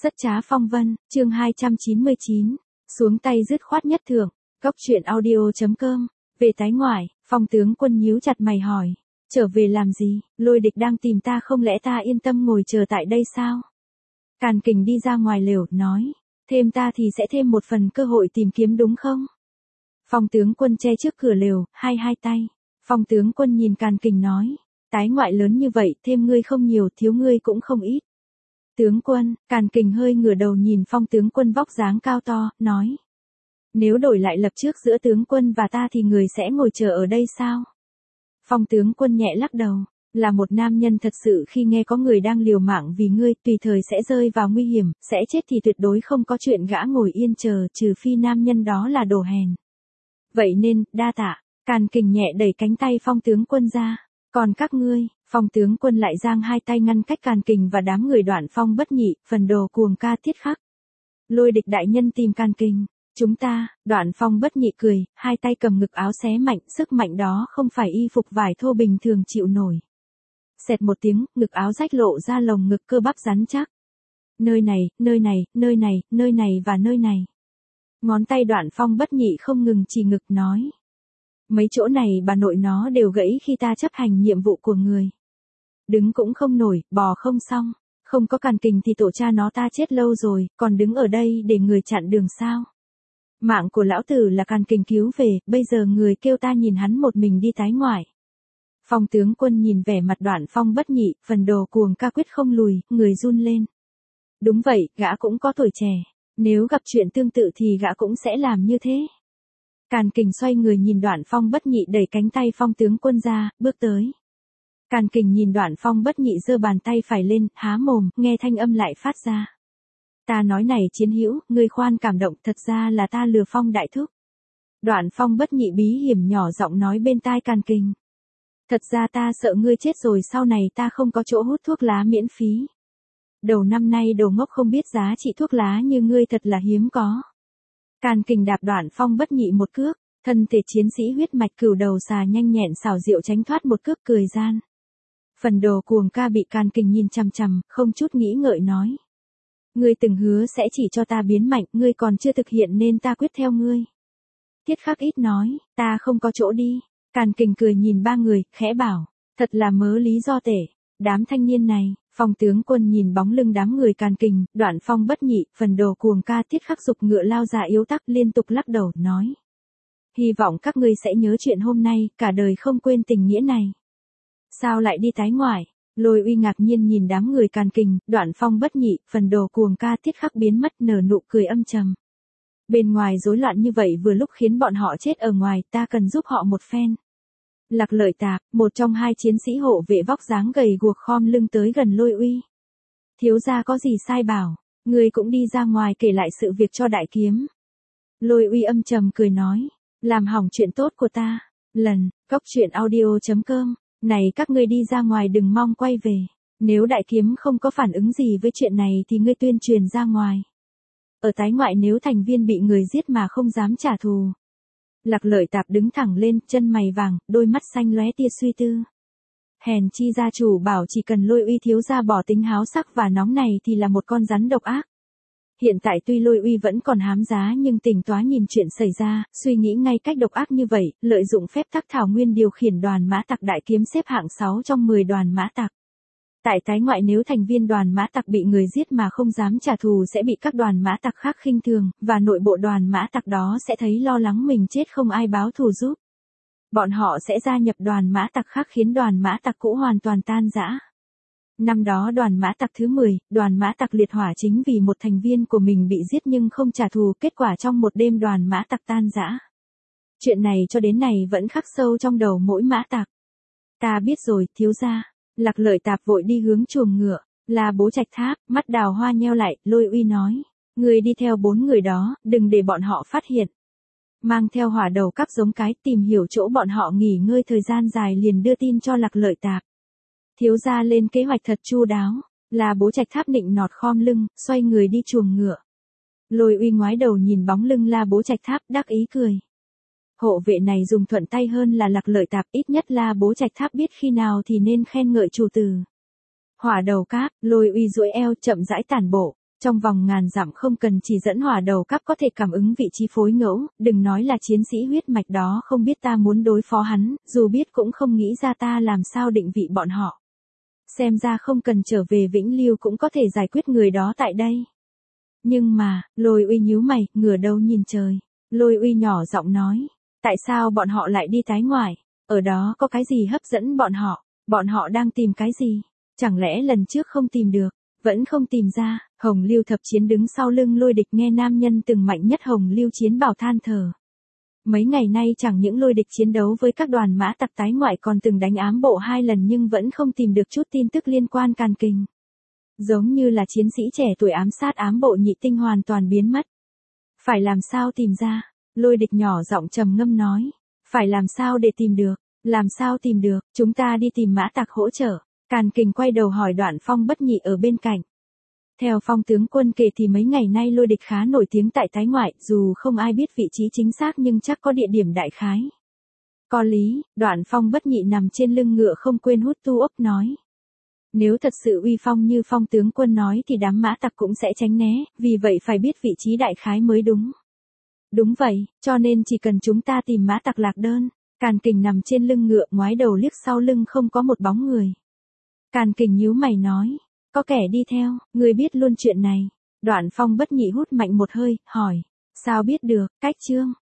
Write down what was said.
Rất trá phong vân, chương 299, xuống tay dứt khoát nhất thưởng, Cóc truyện audio.com, về tái ngoại, Phong tướng quân nhíu chặt mày hỏi, trở về làm gì, Lôi Địch đang tìm ta không lẽ ta yên tâm ngồi chờ tại đây sao? Càn Kình đi ra ngoài lều, nói, thêm ta thì sẽ thêm một phần cơ hội tìm kiếm đúng không? Phong tướng quân che trước cửa lều, hai tay. Phong tướng quân nhìn Càn Kình nói, tái ngoại lớn như vậy, thêm ngươi không nhiều, thiếu ngươi cũng không ít. Tướng quân, Càn Kình hơi ngửa đầu nhìn Phong tướng quân vóc dáng cao to, nói. Nếu đổi lại lập trước giữa tướng quân và ta thì người sẽ ngồi chờ ở đây sao? Phong tướng quân nhẹ lắc đầu, là một nam nhân thật sự khi nghe có người đang liều mạng vì ngươi, tùy thời sẽ rơi vào nguy hiểm, sẽ chết thì tuyệt đối không có chuyện gã ngồi yên chờ, trừ phi nam nhân đó là đồ hèn. Vậy nên, đa tạ, Càn Kình nhẹ đẩy cánh tay Phong tướng quân ra. Còn các ngươi, Phong tướng quân lại giang hai tay ngăn cách Càn Kình và đám người Đoạn Phong Bất Nhị, phần đồ cuồng ca tiết khắc. Lôi Địch đại nhân tìm Càn Kình, chúng ta, Đoạn Phong Bất Nhị cười, hai tay cầm ngực áo xé mạnh, sức mạnh đó không phải y phục vải thô bình thường chịu nổi. Xẹt một tiếng, ngực áo rách lộ ra lồng ngực cơ bắp rắn chắc. Nơi này, nơi này, nơi này, nơi này và nơi này. Ngón tay Đoạn Phong Bất Nhị không ngừng chỉ ngực nói. Mấy chỗ này bà nội nó đều gãy khi ta chấp hành nhiệm vụ của người. Đứng cũng không nổi, bò không xong, không có Càn Kình thì tổ cha nó ta chết lâu rồi, còn đứng ở đây để người chặn đường sao? Mạng của lão tử là Càn Kình cứu về, bây giờ người kêu ta nhìn hắn một mình đi tái ngoại. Phong tướng quân nhìn vẻ mặt Đoạn Phong Bất Nhị, phần đồ cuồng ca quyết không lùi, người run lên. Đúng vậy, gã cũng có tuổi trẻ, nếu gặp chuyện tương tự thì gã cũng sẽ làm như thế. Càn Kình xoay người nhìn Đoạn Phong Bất Nhị đẩy cánh tay Phong tướng quân ra, bước tới. Càn Kình nhìn Đoạn Phong Bất Nhị giơ bàn tay phải lên, há mồm, nghe thanh âm lại phát ra. Ta nói này chiến hữu, ngươi khoan cảm động, thật ra là ta lừa Phong đại thúc. Đoạn Phong Bất Nhị bí hiểm nhỏ giọng nói bên tai Càn Kình. Thật ra ta sợ ngươi chết rồi sau này ta không có chỗ hút thuốc lá miễn phí. Đầu năm nay đồ ngốc không biết giá trị thuốc lá như ngươi thật là hiếm có. Càn Kình đạp Đoạn Phong Bất Nhị một cước, thân thể chiến sĩ huyết mạch cửu đầu xà nhanh nhẹn xảo diệu tránh thoát một cước cười gian. Phần đồ cuồng ca bị Càn Kình nhìn chằm chằm, không chút nghĩ ngợi nói. Ngươi từng hứa sẽ chỉ cho ta biến mạnh, ngươi còn chưa thực hiện nên ta quyết theo ngươi. Tiết Khắc Ít nói, ta không có chỗ đi. Càn Kình cười nhìn ba người, khẽ bảo, thật là mớ lý do tể. Đám thanh niên này, Phong tướng quân nhìn bóng lưng đám người Càn Kình, Đoạn Phong Bất Nhị, phần đồ cuồng ca Tiết Khắc giục ngựa lao ra yếu tắc liên tục lắc đầu, nói. Hy vọng các ngươi sẽ nhớ chuyện hôm nay, cả đời không quên tình nghĩa này. Sao lại đi tái ngoại? Lôi Uy ngạc nhiên nhìn đám người Càn Kình, Đoạn Phong Bất Nhị, phần đồ cuồng ca Tiết Khắc biến mất nở nụ cười âm trầm. Bên ngoài rối loạn như vậy vừa lúc khiến bọn họ chết ở ngoài, ta cần giúp họ một phen. Lạc Lợi Tạp, một trong hai chiến sĩ hộ vệ vóc dáng gầy guộc khom lưng tới gần Lôi Uy. Thiếu gia có gì sai bảo, người cũng đi ra ngoài kể lại sự việc cho đại kiếm. Lôi Uy âm trầm cười nói, làm hỏng chuyện tốt của ta. Lần, Cóc truyện audio.com, này các ngươi đi ra ngoài đừng mong quay về. Nếu đại kiếm không có phản ứng gì với chuyện này thì ngươi tuyên truyền ra ngoài. Ở tái ngoại nếu thành viên bị người giết mà không dám trả thù. Lạc Lợi Tạp đứng thẳng lên, chân mày vàng, đôi mắt xanh lóe tia suy tư. Hèn chi gia chủ bảo chỉ cần Lôi Uy thiếu gia bỏ tính háo sắc và nóng này thì là một con rắn độc ác. Hiện tại tuy Lôi Uy vẫn còn hám giá nhưng tỉnh táo nhìn chuyện xảy ra, suy nghĩ ngay cách độc ác như vậy, lợi dụng phép tắc thảo nguyên điều khiển đoàn mã tặc đại kiếm xếp hạng 6 trong 10 đoàn mã tặc. Tại tái ngoại nếu thành viên đoàn mã tặc bị người giết mà không dám trả thù sẽ bị các đoàn mã tặc khác khinh thường, và nội bộ đoàn mã tặc đó sẽ thấy lo lắng mình chết không ai báo thù giúp. Bọn họ sẽ gia nhập đoàn mã tặc khác khiến đoàn mã tặc cũ hoàn toàn tan rã. Năm đó đoàn mã tặc thứ 10, đoàn mã tặc liệt hỏa chính vì một thành viên của mình bị giết nhưng không trả thù, kết quả trong một đêm đoàn mã tặc tan rã. Chuyện này cho đến nay vẫn khắc sâu trong đầu mỗi mã tặc. Ta biết rồi, thiếu gia. Lạc Lợi Tạp vội đi hướng chuồng ngựa, là Bố Trạch Tháp, mắt đào hoa nheo lại, Lôi Uy nói. Người đi theo 4 người đó, đừng để bọn họ phát hiện. Mang theo hỏa đầu cắp giống cái, tìm hiểu chỗ bọn họ nghỉ ngơi thời gian dài liền đưa tin cho Lạc Lợi Tạp. Thiếu gia lên kế hoạch thật chu đáo, là Bố Trạch Tháp nịnh nọt khom lưng, xoay người đi chuồng ngựa. Lôi Uy ngoái đầu nhìn bóng lưng La Bố Trạch Tháp, đắc ý cười. Hộ vệ này dùng thuận tay hơn là Lạc Lợi Tạp, ít nhất là Bố Trạch Tháp biết khi nào thì nên khen ngợi chủ tử. Hỏa đầu cáp, Lôi Uy duỗi eo chậm rãi tản bộ, Trong vòng ngàn dặm không cần chỉ dẫn hỏa đầu các có thể cảm ứng vị trí phối ngẫu, đừng nói là chiến sĩ huyết mạch đó không biết ta muốn đối phó hắn, dù biết cũng không nghĩ ra ta làm sao định vị bọn họ. Xem ra không cần trở về Vĩnh Lưu cũng có thể giải quyết người đó tại đây. Nhưng mà, Lôi Uy nhíu mày, ngửa đầu nhìn trời. Lôi Uy nhỏ giọng nói, tại sao bọn họ lại đi tái ngoại? Ở đó có cái gì hấp dẫn bọn họ? Bọn họ đang tìm cái gì? Chẳng lẽ lần trước không tìm được? Vẫn không tìm ra. Hồng Lưu Thập Chiến đứng sau lưng Lôi Địch nghe nam nhân từng mạnh nhất Hồng Lưu Chiến bảo than thở. Mấy ngày nay chẳng những Lôi Địch chiến đấu với các đoàn mã tặc tái ngoại còn từng đánh ám bộ 2 lần nhưng vẫn không tìm được chút tin tức liên quan Càn Kình. Giống như là chiến sĩ trẻ tuổi ám sát ám bộ Nhị Tinh hoàn toàn biến mất. Phải làm sao tìm ra? Lôi Địch nhỏ giọng trầm ngâm nói. Phải làm sao để tìm được? Làm sao tìm được? Chúng ta đi tìm mã tặc hỗ trợ. Càn Kình quay đầu hỏi Đoạn Phong Bất Nhị ở bên cạnh. Theo Phong tướng quân kể thì mấy ngày nay Lôi Địch khá nổi tiếng tại tái ngoại, dù không ai biết vị trí chính xác nhưng chắc có địa điểm đại khái. Có lý, Đoạn Phong Bất Nhị nằm trên lưng ngựa không quên hút tu ốc nói. Nếu thật sự uy phong như Phong tướng quân nói thì đám mã tặc cũng sẽ tránh né, vì vậy phải biết vị trí đại khái mới đúng. Đúng vậy, cho nên chỉ cần chúng ta tìm mã tặc lạc đơn. Càn Kình nằm trên lưng ngựa ngoái đầu liếc sau lưng không có một bóng người. Càn Kình nhíu mày nói, có kẻ đi theo, người biết luôn chuyện này. Đoạn Phong Bất Nhị hút mạnh một hơi, hỏi, sao biết được, Cách Trương.